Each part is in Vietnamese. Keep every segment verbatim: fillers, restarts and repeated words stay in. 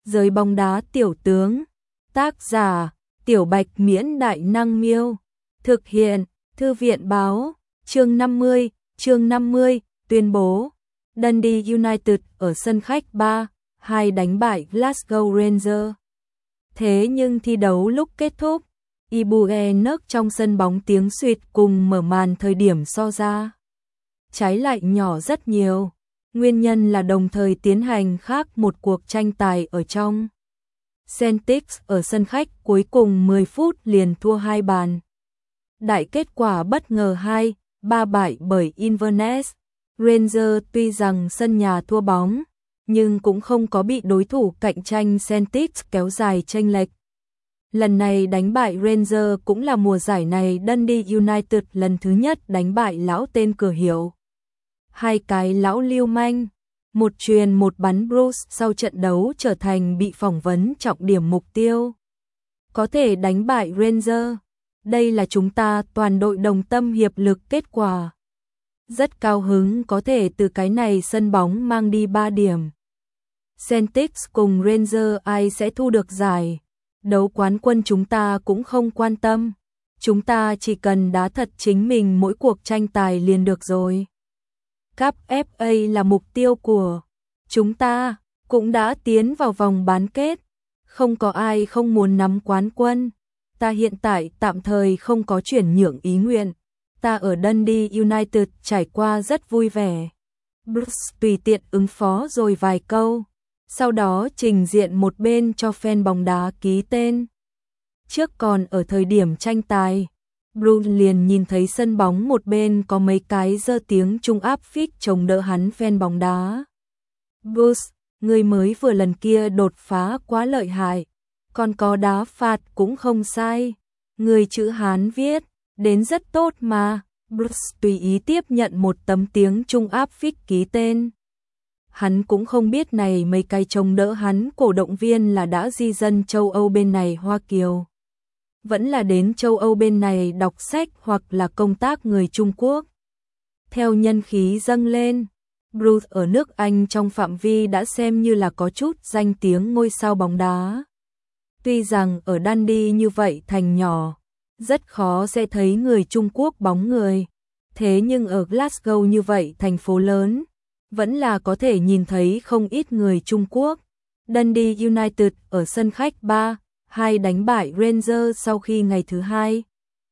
Giới bóng đá tiểu tướng. Tác giả: Tiểu Bạch Miễn Đại Năng Miêu. Thực hiện: Thư viện Báo. Chương năm mươi, chương năm mươi, tuyên bố. Dundee United ở sân khách ba hai đánh bại Glasgow Rangers. Thế nhưng thi đấu lúc kết thúc, Ibuenok trong sân bóng tiếng suýt cùng mở màn thời điểm so ra. Trái lại nhỏ rất nhiều. Nguyên nhân là đồng thời tiến hành khác một cuộc tranh tài ở trong. Celtics ở sân khách cuối cùng mười phút liền thua hai bàn. Đại kết quả bất ngờ hai ba bại bởi Inverness. Rangers tuy rằng sân nhà thua bóng, nhưng cũng không có bị đối thủ cạnh tranh Celtics kéo dài chênh lệch. Lần này đánh bại Rangers cũng là mùa giải này Dundee United lần thứ nhất đánh bại lão tên cửa hiệu. Hai cái lão lưu manh, một truyền một bắn Bruce sau trận đấu trở thành bị phỏng vấn trọng điểm mục tiêu. Có thể đánh bại Rangers, đây là chúng ta toàn đội đồng tâm hiệp lực kết quả. Rất cao hứng có thể từ cái này sân bóng mang đi ba điểm. Celtics cùng Rangers ai sẽ thu được giải đấu quán quân chúng ta cũng không quan tâm. Chúng ta chỉ cần đá thật chính mình mỗi cuộc tranh tài liền được rồi. Cup ép a là mục tiêu của chúng ta, cũng đã tiến vào vòng bán kết. Không có ai không muốn nắm quán quân. Ta hiện tại tạm thời không có chuyển nhượng ý nguyện. Ta ở Dundee United trải qua rất vui vẻ. Bruce tùy tiện ứng phó rồi vài câu, sau đó trình diện một bên cho fan bóng đá ký tên. Trước còn ở thời điểm tranh tài, Bruce liền nhìn thấy sân bóng một bên có mấy cái giơ tiếng Trung áp phích chống đỡ hắn fan bóng đá. Bruce, người mới vừa lần kia đột phá quá lợi hại, còn có đá phạt cũng không sai. Người chữ Hán viết đến rất tốt mà. Bruce tùy ý tiếp nhận một tấm tiếng Trung áp phích ký tên. Hắn cũng không biết này mấy cái chống đỡ hắn cổ động viên là đã di dân châu Âu bên này Hoa Kiều. Vẫn là đến châu Âu bên này đọc sách hoặc là công tác người Trung Quốc. Theo nhân khí dâng lên, Bruce ở nước Anh trong phạm vi đã xem như là có chút danh tiếng ngôi sao bóng đá. Tuy rằng ở Dundee như vậy thành nhỏ, rất khó sẽ thấy người Trung Quốc bóng người. Thế nhưng ở Glasgow như vậy thành phố lớn, vẫn là có thể nhìn thấy không ít người Trung Quốc. Dundee United ở sân khách ba hai đánh bại Rangers sau khi ngày thứ hai.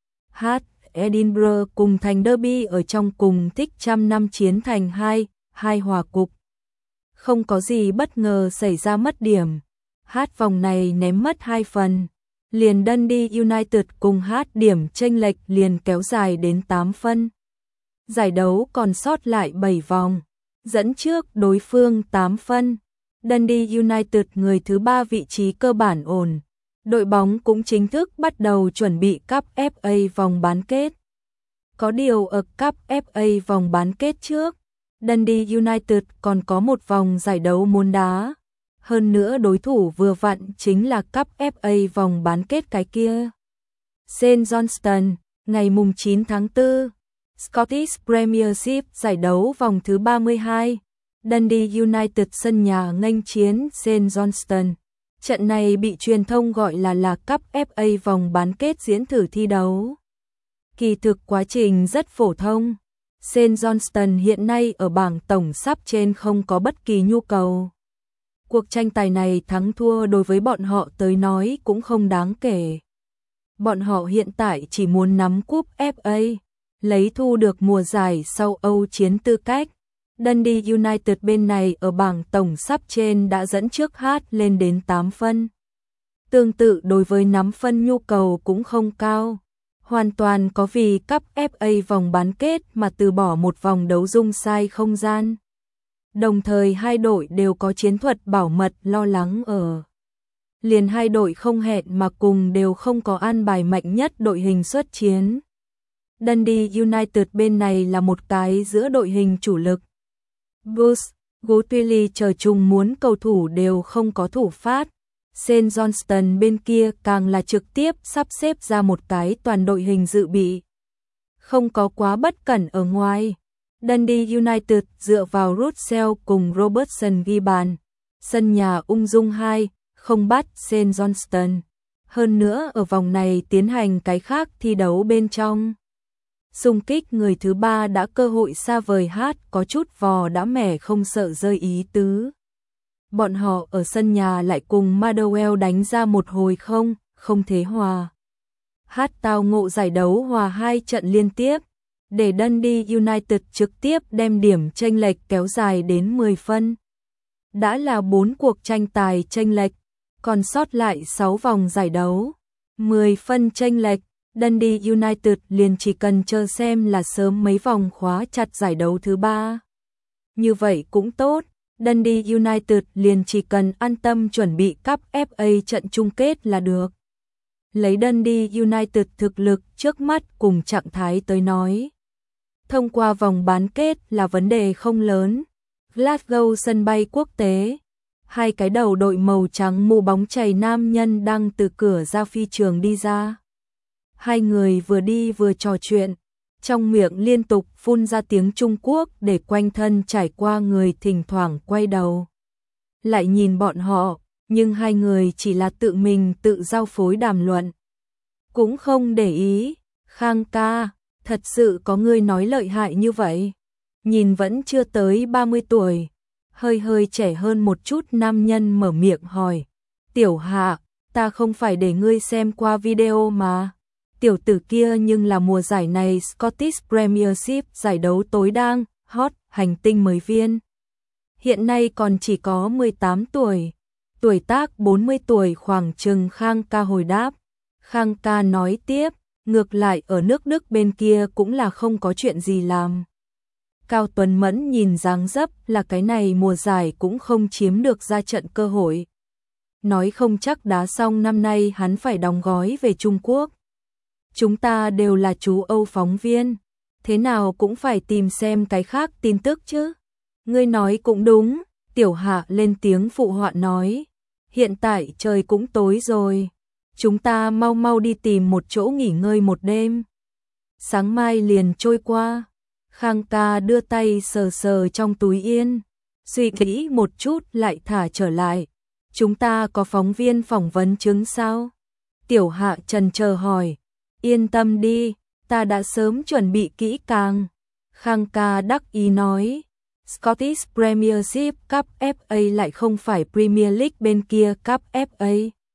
H. Edinburgh cùng thành derby ở trong cùng thích trăm năm chiến thành hai hai hòa cục. Không có gì bất ngờ xảy ra mất điểm. H vòng này ném mất hai phần. Liền Dundee United cùng H điểm chênh lệch liền kéo dài đến tám phân. Giải đấu còn sót lại bảy vòng, dẫn trước đối phương tám phân. Dundee United người thứ ba vị trí cơ bản ổn. Đội bóng cũng chính thức bắt đầu chuẩn bị Cup ép a vòng bán kết. Có điều ở Cup ép a vòng bán kết trước, Dundee United còn có một vòng giải đấu muốn đá. Hơn nữa đối thủ vừa vặn chính là Cup ép a vòng bán kết cái kia. Saint Johnstone, ngày mùng chín tháng tư, Scottish Premiership giải đấu vòng thứ ba mươi hai. Dundee United sân nhà nghênh chiến Saint Johnstone. Trận này bị truyền thông gọi là là Cup ép a vòng bán kết diễn thử thi đấu. Kỳ thực quá trình rất phổ thông. Saint Johnstone hiện nay ở bảng tổng sắp trên không có bất kỳ nhu cầu. Cuộc tranh tài này thắng thua đối với bọn họ tới nói cũng không đáng kể. Bọn họ hiện tại chỉ muốn nắm cúp ép a, lấy thu được mùa giải sau Âu chiến tư cách. Dundee United bên này ở bảng tổng sắp trên đã dẫn trước H lên đến tám phân. Tương tự đối với nắm phân nhu cầu cũng không cao. Hoàn toàn có vì Cup ép a vòng bán kết mà từ bỏ một vòng đấu dung sai không gian. Đồng thời hai đội đều có chiến thuật bảo mật lo lắng ở. Liền hai đội không hẹn mà cùng đều không có an bài mạnh nhất đội hình xuất chiến. Dundee United bên này là một cái giữa đội hình chủ lực. Bruce, Guthrie chờ chung muốn cầu thủ đều không có thủ phát. Saint Johnstone bên kia càng là trực tiếp sắp xếp ra một cái toàn đội hình dự bị. Không có quá bất cẩn ở ngoài. Dundee United dựa vào Russell cùng Robertson ghi bàn. Sân nhà ung dung hai không bắt Shane Johnston. Hơn nữa ở vòng này tiến hành cái khác thi đấu bên trong. Xung kích người thứ ba đã cơ hội xa vời hát có chút vò đã mẻ không sợ rơi ý tứ. Bọn họ ở sân nhà lại cùng Motherwell đánh ra một hồi không, không thế hòa. Hát tao ngộ giải đấu hòa hai trận liên tiếp, để Dundee United trực tiếp đem điểm chênh lệch kéo dài đến mười phân. Đã là bốn cuộc tranh tài chênh lệch, còn sót lại sáu vòng giải đấu. mười phân chênh lệch, Dundee United liền chỉ cần chờ xem là sớm mấy vòng khóa chặt giải đấu thứ ba. Như vậy cũng tốt, Dundee United liền chỉ cần an tâm chuẩn bị cúp ép a trận chung kết là được. Lấy Dundee United thực lực trước mắt cùng trạng thái tới nói. Thông qua vòng bán kết là vấn đề không lớn. Glasgow sân bay quốc tế. Hai cái đầu đội màu trắng mũ bóng chày nam nhân đang từ cửa ra phi trường đi ra. Hai người vừa đi vừa trò chuyện, trong miệng liên tục phun ra tiếng Trung Quốc để quanh thân trải qua người thỉnh thoảng quay đầu. Lại nhìn bọn họ, nhưng hai người chỉ là tự mình tự giao phối đàm luận. Cũng không để ý, Khang ca, thật sự có người nói lợi hại như vậy. Nhìn vẫn chưa tới ba mươi tuổi, hơi hơi trẻ hơn một chút nam nhân mở miệng hỏi. Tiểu Hạ, ta không phải để ngươi xem qua video mà. Tiểu tử kia nhưng là mùa giải này Scottish Premiership giải đấu tối đang hot hành tinh mới viên. Hiện nay còn chỉ có mười tám tuổi, tuổi tác bốn mươi tuổi khoảng chừng. Khang ca hồi đáp. Khang ca nói tiếp, ngược lại ở nước Đức bên kia cũng là không có chuyện gì làm. Cao Tuấn Mẫn nhìn dáng dấp là cái này mùa giải cũng không chiếm được ra trận cơ hội. Nói không chắc đá xong năm nay hắn phải đóng gói về Trung Quốc. Chúng ta đều là chú Âu phóng viên, thế nào cũng phải tìm xem cái khác tin tức chứ. Ngươi nói cũng đúng, Tiểu Hạ lên tiếng phụ họa nói. Hiện tại trời cũng tối rồi, chúng ta mau mau đi tìm một chỗ nghỉ ngơi một đêm. Sáng mai liền trôi qua. Khang ca đưa tay sờ sờ trong túi yên, suy nghĩ một chút lại thả trở lại. Chúng ta có phóng viên phỏng vấn chứng sao? Tiểu Hạ chần chờ hỏi. Yên tâm đi, ta đã sớm chuẩn bị kỹ càng. Khang ca đắc ý nói. Scottish Premiership Cup ép a lại không phải Premier League bên kia Cup ép a.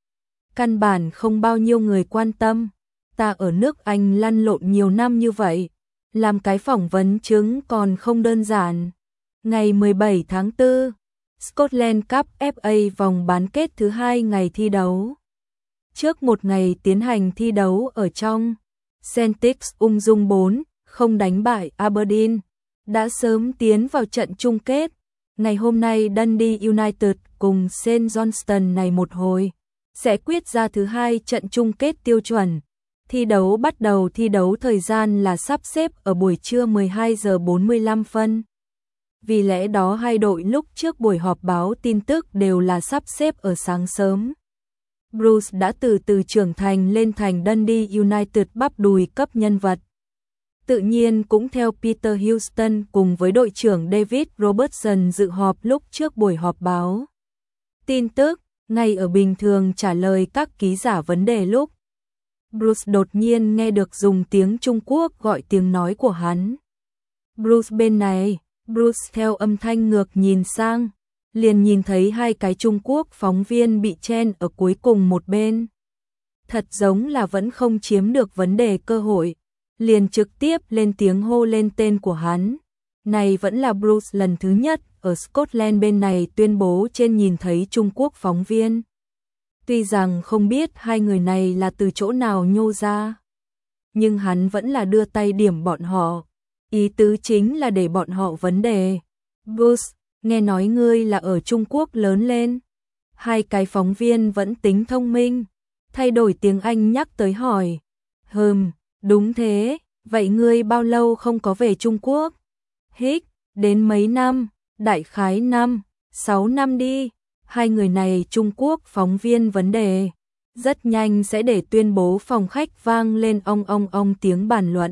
Căn bản không bao nhiêu người quan tâm. Ta ở nước Anh lăn lộn nhiều năm như vậy, làm cái phỏng vấn chứng còn không đơn giản. Ngày mười bảy tháng tư, Scotland Cup ép a vòng bán kết thứ hai ngày thi đấu. Trước một ngày tiến hành thi đấu ở trong, Celtic ung dung bốn không đánh bại Aberdeen, đã sớm tiến vào trận chung kết. Ngày hôm nay Dundee United cùng Shane Johnston này một hồi, sẽ quyết ra thứ hai trận chung kết tiêu chuẩn. Thi đấu bắt đầu thi đấu thời gian là sắp xếp ở buổi trưa mười hai giờ bốn mươi lăm phân. Vì lẽ đó hai đội lúc trước buổi họp báo tin tức đều là sắp xếp ở sáng sớm. Bruce đã từ từ trưởng thành lên thành Dundee United bắp đùi cấp nhân vật. Tự nhiên cũng theo Peter Houston cùng với đội trưởng David Robertson dự họp lúc trước buổi họp báo. Tin tức, ngay ở bình thường trả lời các ký giả vấn đề lúc. Bruce đột nhiên nghe được dùng tiếng Trung Quốc gọi tiếng nói của hắn. Bruce bên này, Bruce theo âm thanh ngược nhìn sang, liền nhìn thấy hai cái Trung Quốc phóng viên bị chen ở cuối cùng một bên. Thật giống là vẫn không chiếm được vấn đề cơ hội, liền trực tiếp lên tiếng hô lên tên của hắn. Này vẫn là Bruce lần thứ nhất ở Scotland bên này tuyên bố trên nhìn thấy Trung Quốc phóng viên. Tuy rằng không biết hai người này là từ chỗ nào nhô ra, nhưng hắn vẫn là đưa tay điểm bọn họ. Ý tứ chính là để bọn họ vấn đề. Bruce, nghe nói ngươi là ở Trung Quốc lớn lên. Hai cái phóng viên vẫn tính thông minh, thay đổi tiếng Anh nhắc tới hỏi. Hừm, đúng thế, vậy ngươi bao lâu không có về Trung Quốc? Hích, đến mấy năm, đại khái năm, sáu năm đi. Hai người này Trung Quốc phóng viên vấn đề, rất nhanh sẽ để tuyên bố phòng khách vang lên ong ong ong tiếng bàn luận.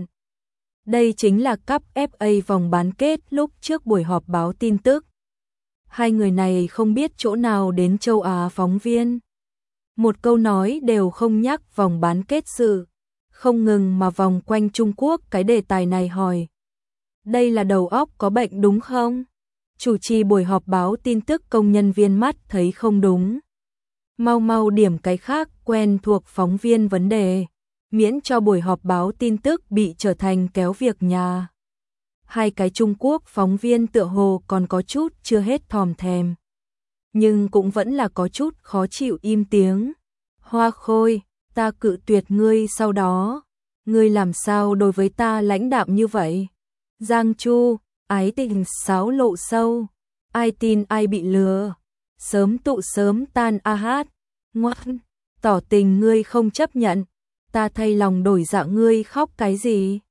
Đây chính là Cup ép a vòng bán kết lúc trước buổi họp báo tin tức. Hai người này không biết chỗ nào đến châu Á phóng viên, một câu nói đều không nhắc vòng bán kết sự, không ngừng mà vòng quanh Trung Quốc cái đề tài này hỏi. Đây là đầu óc có bệnh đúng không? Chủ trì buổi họp báo tin tức công nhân viên mắt thấy không đúng. Mau mau điểm cái khác quen thuộc phóng viên vấn đề, miễn cho buổi họp báo tin tức bị trở thành kéo việc nhà. Hai cái Trung Quốc phóng viên tựa hồ còn có chút chưa hết thòm thèm. Nhưng cũng vẫn là có chút khó chịu im tiếng. Hoa Khôi, ta cự tuyệt ngươi sau đó. Ngươi làm sao đối với ta lãnh đạm như vậy? Giang Chu, ái tình xáo lộ sâu. Ai tin ai bị lừa. Sớm tụ sớm tan a hát. Ngoan, tỏ tình ngươi không chấp nhận. Ta thay lòng đổi dạ ngươi khóc cái gì?